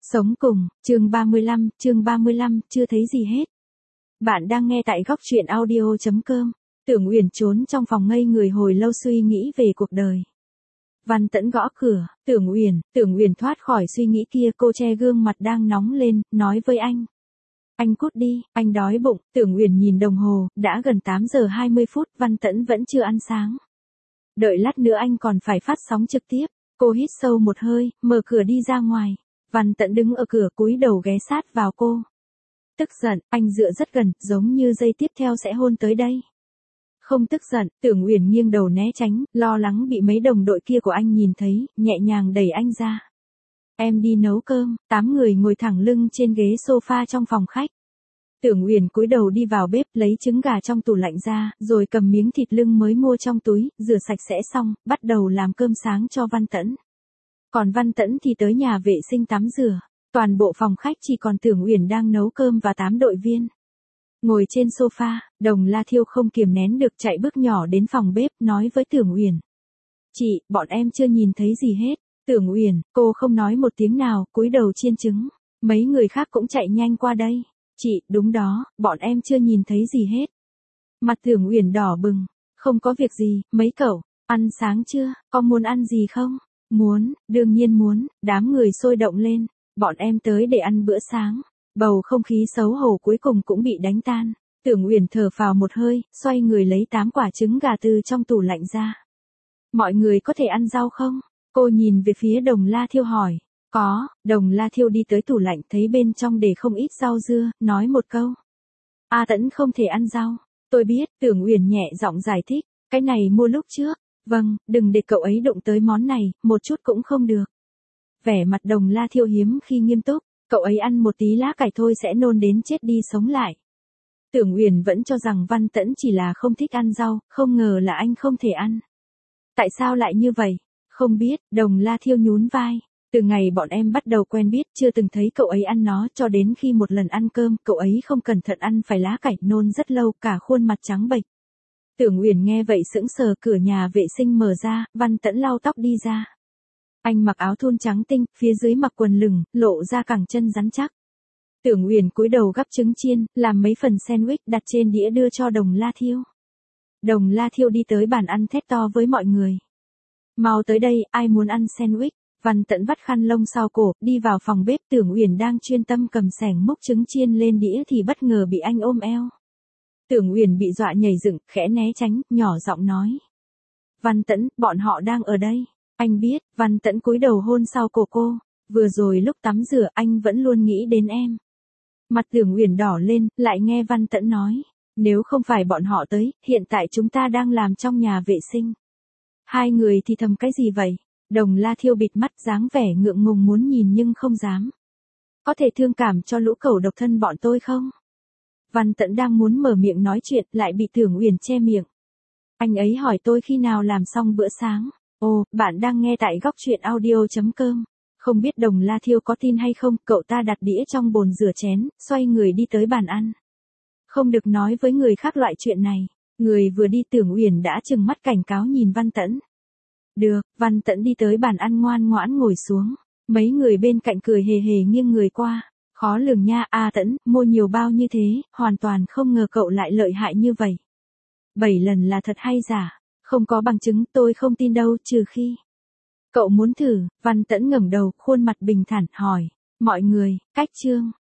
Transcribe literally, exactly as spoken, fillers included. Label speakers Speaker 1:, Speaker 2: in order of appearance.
Speaker 1: Sống cùng, chương ba mươi lăm, chương ba mươi lăm, chưa thấy gì hết. Bạn đang nghe tại góc truyện audio chấm com. Tưởng Uyển trốn trong phòng ngây người hồi lâu suy nghĩ về cuộc đời. Văn Tẫn gõ cửa, Tưởng Uyển, Tưởng Uyển thoát khỏi suy nghĩ kia, cô che gương mặt đang nóng lên, nói với anh. Anh cút đi, anh đói bụng. Tưởng Uyển nhìn đồng hồ, đã gần tám giờ hai mươi phút, Văn Tẫn vẫn chưa ăn sáng. Đợi lát nữa anh còn phải phát sóng trực tiếp. Cô hít sâu một hơi, mở cửa đi ra ngoài. Văn Tẫn đứng ở cửa cúi đầu ghé sát vào cô. Tức giận, anh dựa rất gần, giống như giây tiếp theo sẽ hôn tới đây. Không tức giận, Tưởng Uyển nghiêng đầu né tránh, lo lắng bị mấy đồng đội kia của anh nhìn thấy, nhẹ nhàng đẩy anh ra. Em đi nấu cơm. Tám người ngồi thẳng lưng trên ghế sofa trong phòng khách. Tưởng Uyển cúi đầu đi vào bếp lấy trứng gà trong tủ lạnh ra, rồi cầm miếng thịt lưng mới mua trong túi, rửa sạch sẽ xong, bắt đầu làm cơm sáng cho Văn Tẫn. Còn Văn Tẫn thì tới nhà vệ sinh tắm rửa. Toàn bộ phòng khách chỉ còn Tưởng Uyển đang nấu cơm và tám đội viên. Ngồi trên sofa, Đồng La Thiêu không kiềm nén được chạy bước nhỏ đến phòng bếp, nói với Tưởng Uyển. Chị, bọn em chưa nhìn thấy gì hết. Tưởng Uyển, cô không nói một tiếng nào, cúi đầu chiên trứng. Mấy người khác cũng chạy nhanh qua đây. Chị, đúng đó, bọn em chưa nhìn thấy gì hết. Mặt Tưởng Uyển đỏ bừng. Không có việc gì, mấy cậu, ăn sáng chưa, có muốn ăn gì không? Muốn, đương nhiên muốn. Đám người sôi động lên. Bọn em tới để ăn bữa sáng. Bầu không khí xấu hổ cuối cùng cũng bị đánh tan. Tưởng Uyển thở phào một hơi, xoay người lấy tám quả trứng gà từ trong tủ lạnh ra. Mọi người có thể ăn rau không? Cô nhìn về phía Đồng La Thiêu hỏi. Có. Đồng La Thiêu đi tới tủ lạnh thấy bên trong để không ít rau dưa, nói một câu. A Tẫn không thể ăn rau. Tôi biết. Tưởng Uyển nhẹ giọng giải thích. Cái này mua lúc trước. Vâng, đừng để cậu ấy đụng tới món này, một chút cũng không được. Vẻ mặt Đồng La Thiêu hiếm khi nghiêm túc. Cậu ấy ăn một tí lá cải thôi sẽ nôn đến chết đi sống lại. Tưởng Uyển vẫn cho rằng Văn Tẫn chỉ là không thích ăn rau, không ngờ là anh không thể ăn. Tại sao lại như vậy? Không biết. Đồng La Thiêu nhún vai. Từ ngày bọn em bắt đầu quen biết chưa từng thấy cậu ấy ăn nó, cho đến khi một lần ăn cơm cậu ấy không cẩn thận ăn phải lá cải, nôn rất lâu, cả khuôn mặt trắng bệch. Tưởng Uyển nghe vậy sững sờ. Cửa nhà vệ sinh mở ra, Văn Tẫn lau tóc đi ra. Anh mặc áo thun trắng tinh, phía dưới mặc quần lửng, lộ ra cẳng chân rắn chắc. Tưởng Uyển cúi đầu gắp trứng chiên, làm mấy phần sandwich đặt trên đĩa đưa cho Đồng La Thiêu. Đồng La Thiêu đi tới bàn ăn thét to với mọi người. Mau tới đây, ai muốn ăn sandwich? Văn Tẫn vắt khăn lông sau cổ, đi vào phòng bếp. Tưởng Uyển đang chuyên tâm cầm xẻng múc trứng chiên lên đĩa thì bất ngờ bị anh ôm eo. Tưởng Uyển bị dọa nhảy dựng, khẽ né tránh, nhỏ giọng nói. Văn Tẫn, bọn họ đang ở đây. Anh biết. Văn Tẫn cúi đầu hôn sau cổ cô. Vừa rồi lúc tắm rửa anh vẫn luôn nghĩ đến em. Mặt Tưởng Uyển đỏ lên, lại nghe Văn Tẫn nói. Nếu không phải bọn họ tới, hiện tại chúng ta đang làm trong nhà vệ sinh. Hai người thì thầm cái gì vậy? Đồng La Thiêu bịt mắt dáng vẻ ngượng ngùng muốn nhìn nhưng không dám. Có thể thương cảm cho lũ cẩu độc thân bọn tôi không? Văn Tẫn đang muốn mở miệng nói chuyện, lại bị Tưởng Uyển che miệng. Anh ấy hỏi tôi khi nào làm xong bữa sáng. Ồ, bạn đang nghe tại góc truyện audio chấm com. Không biết Đồng La Thiêu có tin hay không, cậu ta đặt đĩa trong bồn rửa chén, xoay người đi tới bàn ăn. Không được nói với người khác loại chuyện này. Người vừa đi Tưởng Uyển đã trừng mắt cảnh cáo nhìn Văn Tẫn. Được, Văn Tẫn đi tới bàn ăn ngoan ngoãn ngồi xuống. Mấy người bên cạnh cười hề hề nghiêng người qua. Khó lường nha, A Tẫn, mua nhiều bao như thế, hoàn toàn không ngờ cậu lại lợi hại như vậy. Bảy lần là thật hay giả? Không có bằng chứng, tôi không tin đâu, trừ khi. Cậu muốn thử? Văn Tẫn ngẩng đầu, khuôn mặt bình thản, hỏi. Mọi người, cách chương.